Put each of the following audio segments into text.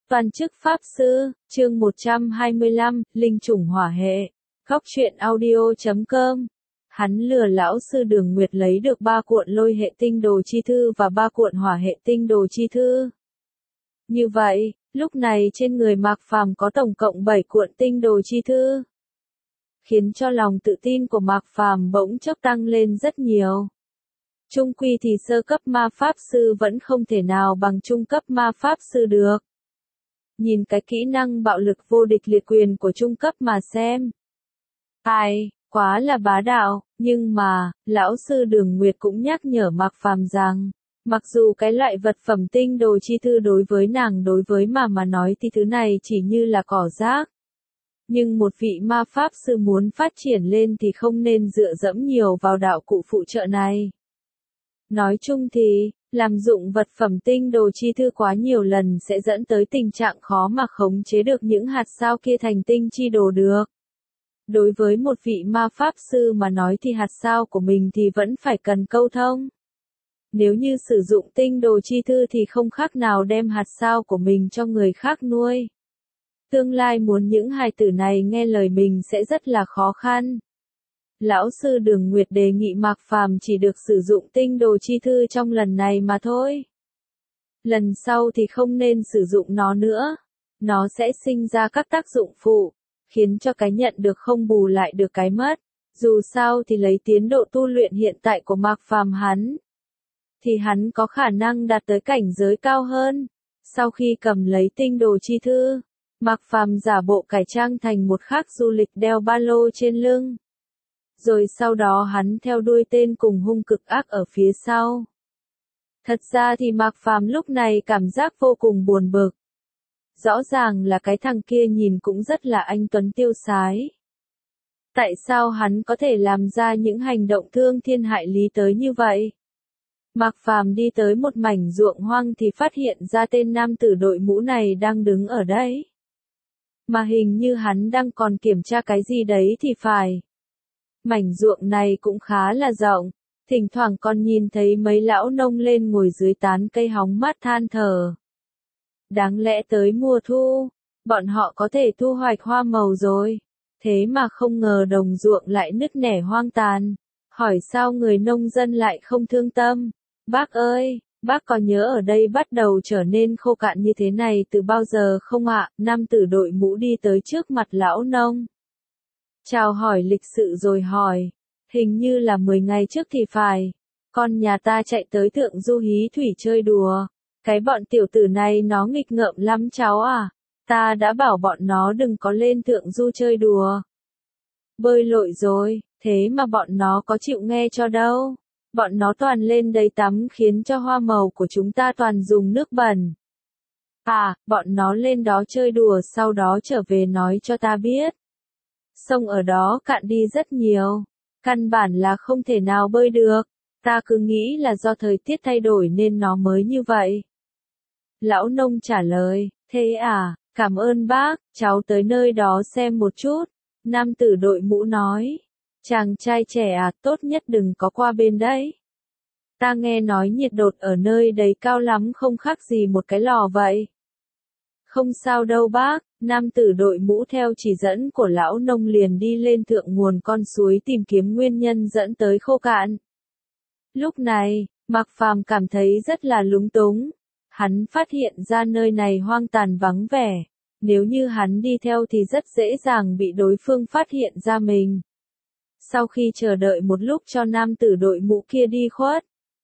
Toàn chức Pháp Sư, chương 125, Linh chủng hỏa hệ. Góc truyện audio.com. Hắn lừa lão sư Đường Nguyệt lấy được 3 cuộn lôi hệ tinh đồ chi thư và 3 cuộn hỏa hệ tinh đồ chi thư. Như vậy, lúc này trên người Mạc Phàm có tổng cộng 7 cuộn tinh đồ chi thư. Khiến cho lòng tự tin của Mạc Phàm bỗng chốc tăng lên rất nhiều. Trung quy thì sơ cấp ma pháp sư vẫn không thể nào bằng trung cấp ma pháp sư được. Nhìn cái kỹ năng bạo lực vô địch liệt quyền của trung cấp mà xem. Ai, quá là bá đạo, nhưng mà, lão sư Đường Nguyệt cũng nhắc nhở Mạc Phàm rằng, mặc dù cái loại vật phẩm tinh đồ chi thư đối với nàng đối với mà nói thì thứ này chỉ như là cỏ rác. Nhưng một vị ma pháp sư muốn phát triển lên thì không nên dựa dẫm nhiều vào đạo cụ phụ trợ này. Nói chung thì, làm dụng vật phẩm tinh đồ chi thư quá nhiều lần sẽ dẫn tới tình trạng khó mà khống chế được những hạt sao kia thành tinh chi đồ được. Đối với một vị ma pháp sư mà nói thì hạt sao của mình thì vẫn phải cần câu thông. Nếu như sử dụng tinh đồ chi thư thì không khác nào đem hạt sao của mình cho người khác nuôi. Tương lai muốn những hài tử này nghe lời mình sẽ rất là khó khăn. Lão sư Đường Nguyệt đề nghị Mạc Phàm chỉ được sử dụng tinh đồ chi thư trong lần này mà thôi. Lần sau thì không nên sử dụng nó nữa. Nó sẽ sinh ra các tác dụng phụ, khiến cho cái nhận được không bù lại được cái mất. Dù sao thì lấy tiến độ tu luyện hiện tại của Mạc Phàm thì hắn có khả năng đạt tới cảnh giới cao hơn. Sau khi cầm lấy tinh đồ chi thư, Mạc Phàm giả bộ cải trang thành một khách du lịch đeo ba lô trên lưng. Rồi sau đó hắn theo đuôi tên cùng hung cực ác ở phía sau. Thật ra thì Mạc Phàm lúc này cảm giác vô cùng buồn bực. Rõ ràng là cái thằng kia nhìn cũng rất là anh tuấn tiêu sái. Tại sao hắn có thể làm ra những hành động thương thiên hại lý tới như vậy? Mạc Phàm đi tới một mảnh ruộng hoang thì phát hiện ra tên nam tử đội mũ này đang đứng ở đấy. Mà hình như hắn đang còn kiểm tra cái gì đấy thì phải. Mảnh ruộng này cũng khá là rộng, thỉnh thoảng còn nhìn thấy mấy lão nông lên ngồi dưới tán cây hóng mát than thở. Đáng lẽ tới mùa thu, bọn họ có thể thu hoạch hoa màu rồi, thế mà không ngờ đồng ruộng lại nứt nẻ hoang tàn. Hỏi sao người nông dân lại không thương tâm? Bác ơi, bác có nhớ ở đây bắt đầu trở nên khô cạn như thế này từ bao giờ không ạ? Nam tử đội mũ đi tới trước mặt lão nông. Chào hỏi lịch sự rồi hỏi, hình như là 10 ngày trước thì phải, con nhà ta chạy tới Thượng Du Hí Thủy chơi đùa, cái bọn tiểu tử này nó nghịch ngợm lắm cháu à, ta đã bảo bọn nó đừng có lên Thượng Du chơi đùa. Bơi lội rồi, thế mà bọn nó có chịu nghe cho đâu, bọn nó toàn lên đây tắm khiến cho hoa màu của chúng ta toàn dùng nước bẩn. À, bọn nó lên đó chơi đùa sau đó trở về nói cho ta biết. Sông ở đó cạn đi rất nhiều, căn bản là không thể nào bơi được, ta cứ nghĩ là do thời tiết thay đổi nên nó mới như vậy. Lão nông trả lời, thế à, cảm ơn bác, cháu tới nơi đó xem một chút. Nam tử đội mũ nói, chàng trai trẻ à, tốt nhất đừng có qua bên đấy. Ta nghe nói nhiệt độ ở nơi đấy cao lắm không khác gì một cái lò vậy. Không sao đâu bác, nam tử đội mũ theo chỉ dẫn của lão nông liền đi lên thượng nguồn con suối tìm kiếm nguyên nhân dẫn tới khô cạn. Lúc này, Mạc Phàm cảm thấy rất là lúng túng. Hắn phát hiện ra nơi này hoang tàn vắng vẻ. Nếu như hắn đi theo thì rất dễ dàng bị đối phương phát hiện ra mình. Sau khi chờ đợi một lúc cho nam tử đội mũ kia đi khuất,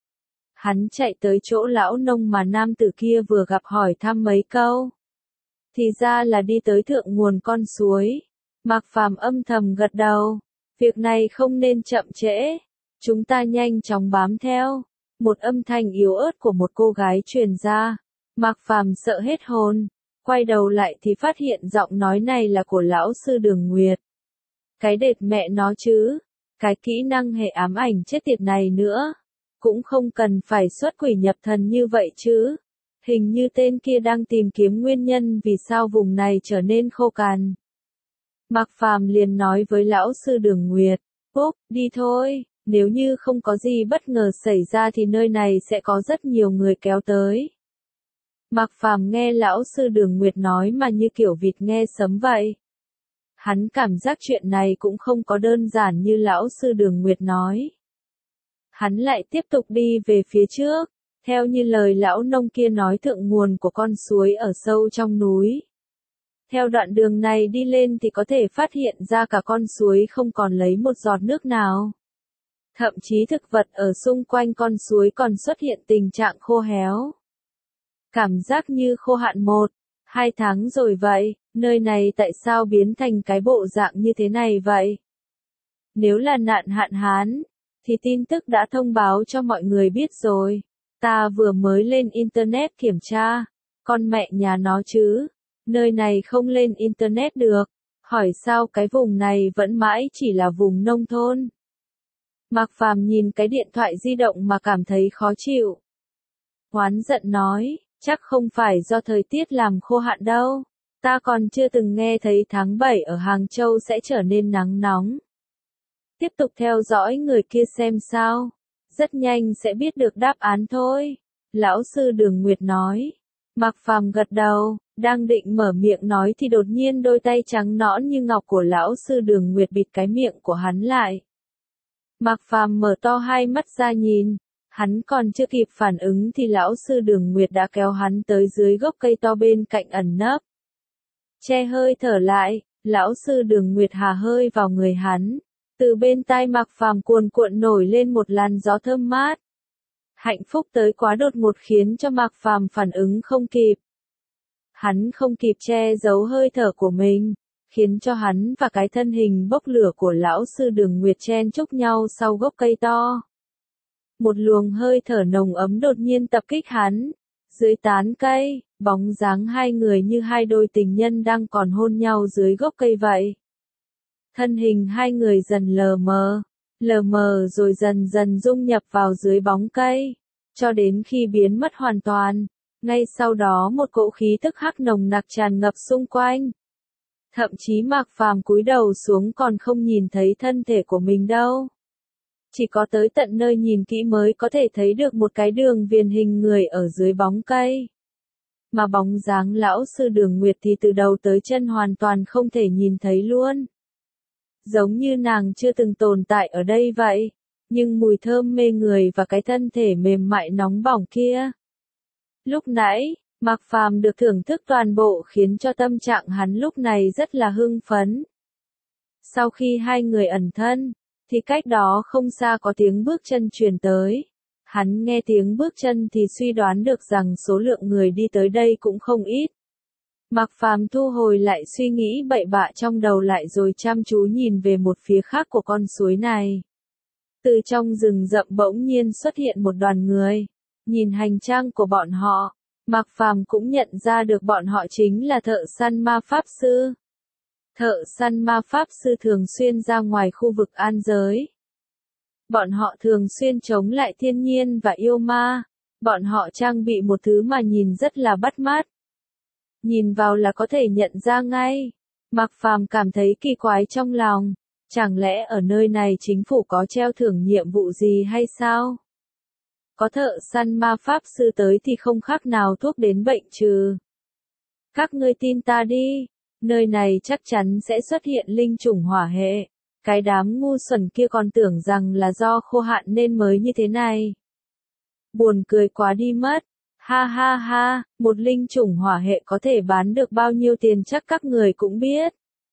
hắn chạy tới chỗ lão nông mà nam tử kia vừa gặp hỏi thăm mấy câu. Thì ra là đi tới thượng nguồn con suối. Mạc Phàm âm thầm gật đầu. Việc này không nên chậm trễ. Chúng ta nhanh chóng bám theo. Một âm thanh yếu ớt của một cô gái truyền ra. Mạc Phàm sợ hết hồn. Quay đầu lại thì phát hiện giọng nói này là của lão sư Đường Nguyệt. Cái đệt mẹ nó chứ. Cái kỹ năng hệ ám ảnh chết tiệt này nữa. Cũng không cần phải xuất quỷ nhập thần như vậy chứ. Hình như tên kia đang tìm kiếm nguyên nhân vì sao vùng này trở nên khô cằn. Mạc Phàm liền nói với lão sư Đường Nguyệt, Úc, đi thôi, nếu như không có gì bất ngờ xảy ra thì nơi này sẽ có rất nhiều người kéo tới. Mạc Phàm nghe lão sư Đường Nguyệt nói mà như kiểu vịt nghe sấm vậy. Hắn cảm giác chuyện này cũng không có đơn giản như lão sư Đường Nguyệt nói. Hắn lại tiếp tục đi về phía trước, theo như lời lão nông kia nói thượng nguồn của con suối ở sâu trong núi. Theo đoạn đường này đi lên thì có thể phát hiện ra cả con suối không còn lấy một giọt nước nào. Thậm chí thực vật ở xung quanh con suối còn xuất hiện tình trạng khô héo. Cảm giác như khô hạn 1-2 tháng rồi vậy, nơi này tại sao biến thành cái bộ dạng như thế này vậy? Nếu là nạn hạn hán, thì tin tức đã thông báo cho mọi người biết rồi. Ta vừa mới lên Internet kiểm tra, con mẹ nhà nó chứ, nơi này không lên Internet được, hỏi sao cái vùng này vẫn mãi chỉ là vùng nông thôn. Mạc Phàm nhìn cái điện thoại di động mà cảm thấy khó chịu. Oán giận nói, chắc không phải do thời tiết làm khô hạn đâu, ta còn chưa từng nghe thấy tháng 7 ở Hàng Châu sẽ trở nên nắng nóng. Tiếp tục theo dõi người kia xem sao, rất nhanh sẽ biết được đáp án thôi, lão sư Đường Nguyệt nói. Mạc Phàm gật đầu, đang định mở miệng nói thì đột nhiên đôi tay trắng nõn như ngọc của lão sư Đường Nguyệt bịt cái miệng của hắn lại. Mạc Phàm mở to hai mắt ra nhìn, hắn còn chưa kịp phản ứng thì lão sư Đường Nguyệt đã kéo hắn tới dưới gốc cây to bên cạnh ẩn nấp. Che hơi thở lại, lão sư Đường Nguyệt hà hơi vào người hắn, từ bên tai Mạc Phàm cuồn cuộn nổi lên một làn gió thơm mát. Hạnh phúc tới quá đột ngột khiến cho Mạc Phàm phản ứng không kịp. Hắn không kịp che giấu hơi thở của mình, khiến cho hắn và cái thân hình bốc lửa của lão sư Đường Nguyệt chen chúc nhau sau gốc cây to. Một luồng hơi thở nồng ấm đột nhiên tập kích hắn. Dưới tán cây, bóng dáng hai người như hai đôi tình nhân đang còn hôn nhau dưới gốc cây vậy. Thân hình hai người dần lờ mờ rồi dần dần dung nhập vào dưới bóng cây, cho đến khi biến mất hoàn toàn. Ngay sau đó một cỗ khí tức hắc nồng nặc tràn ngập xung quanh. Thậm chí Mạc Phàm cúi đầu xuống còn không nhìn thấy thân thể của mình đâu. Chỉ có tới tận nơi nhìn kỹ mới có thể thấy được một cái đường viền hình người ở dưới bóng cây. Mà bóng dáng lão sư Đường Nguyệt thì từ đầu tới chân hoàn toàn không thể nhìn thấy luôn. Giống như nàng chưa từng tồn tại ở đây vậy, nhưng mùi thơm mê người và cái thân thể mềm mại nóng bỏng kia. Lúc nãy, Mạc Phàm được thưởng thức toàn bộ khiến cho tâm trạng hắn lúc này rất là hưng phấn. Sau khi hai người ẩn thân, thì cách đó không xa có tiếng bước chân truyền tới. Hắn nghe tiếng bước chân thì suy đoán được rằng số lượng người đi tới đây cũng không ít. Mạc Phàm thu hồi lại suy nghĩ bậy bạ trong đầu lại rồi chăm chú nhìn về một phía khác của con suối này. Từ trong rừng rậm bỗng nhiên xuất hiện một đoàn người. Nhìn hành trang của bọn họ, Mạc Phàm cũng nhận ra được bọn họ chính là thợ săn ma pháp sư. Thợ săn ma pháp sư thường xuyên ra ngoài khu vực an giới. Bọn họ thường xuyên chống lại thiên nhiên và yêu ma. Bọn họ trang bị một thứ mà nhìn rất là bắt mắt. Nhìn vào là có thể nhận ra ngay. Mạc Phàm cảm thấy kỳ quái trong lòng. Chẳng lẽ ở nơi này chính phủ có treo thưởng nhiệm vụ gì hay sao? Có thợ săn ma pháp sư tới thì không khác nào thuốc đến bệnh trừ. Các ngươi tin ta đi, nơi này chắc chắn sẽ xuất hiện linh chủng hỏa hệ. Cái đám ngu xuẩn kia còn tưởng rằng là do khô hạn nên mới như thế này. Buồn cười quá đi mất. Ha ha ha, một linh chủng hỏa hệ có thể bán được bao nhiêu tiền chắc các người cũng biết.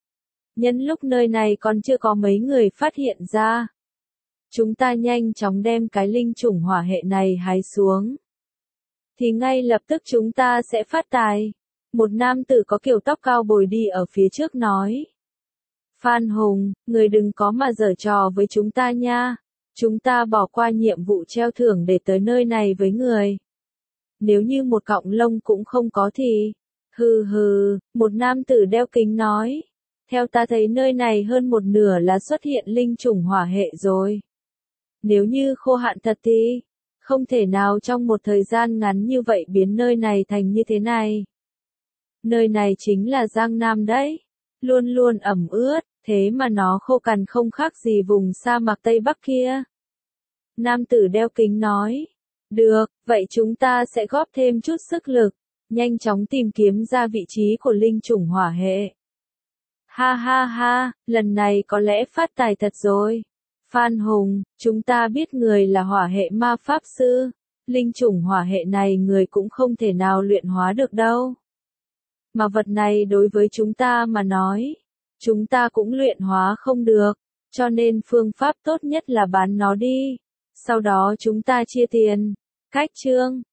Nhân lúc nơi này còn chưa có mấy người phát hiện ra. Chúng ta nhanh chóng đem cái linh chủng hỏa hệ này hái xuống. Thì ngay lập tức chúng ta sẽ phát tài. Một nam tử có kiểu tóc cao bồi đi ở phía trước nói. Phan Hùng, người đừng có mà giở trò với chúng ta nha. Chúng ta bỏ qua nhiệm vụ treo thưởng để tới nơi này với người. Nếu như một cọng lông cũng không có thì. Hừ hừ, một nam tử đeo kính nói. Theo ta thấy nơi này hơn một nửa là xuất hiện linh chủng hỏa hệ rồi. Nếu như khô hạn thật thì, không thể nào trong một thời gian ngắn như vậy biến nơi này thành như thế này. Nơi này chính là Giang Nam đấy, luôn luôn ẩm ướt, thế mà nó khô cằn không khác gì vùng sa mạc Tây Bắc kia. Nam tử đeo kính nói, được, vậy chúng ta sẽ góp thêm chút sức lực, nhanh chóng tìm kiếm ra vị trí của linh chủng hỏa hệ. Ha ha ha, lần này có lẽ phát tài thật rồi. Phan Hùng, chúng ta biết người là hỏa hệ ma pháp sư. Linh chủng hỏa hệ này người cũng không thể nào luyện hóa được đâu. Mà vật này đối với chúng ta mà nói, chúng ta cũng luyện hóa không được, cho nên phương pháp tốt nhất là bán nó đi. Sau đó chúng ta chia tiền. Cách chương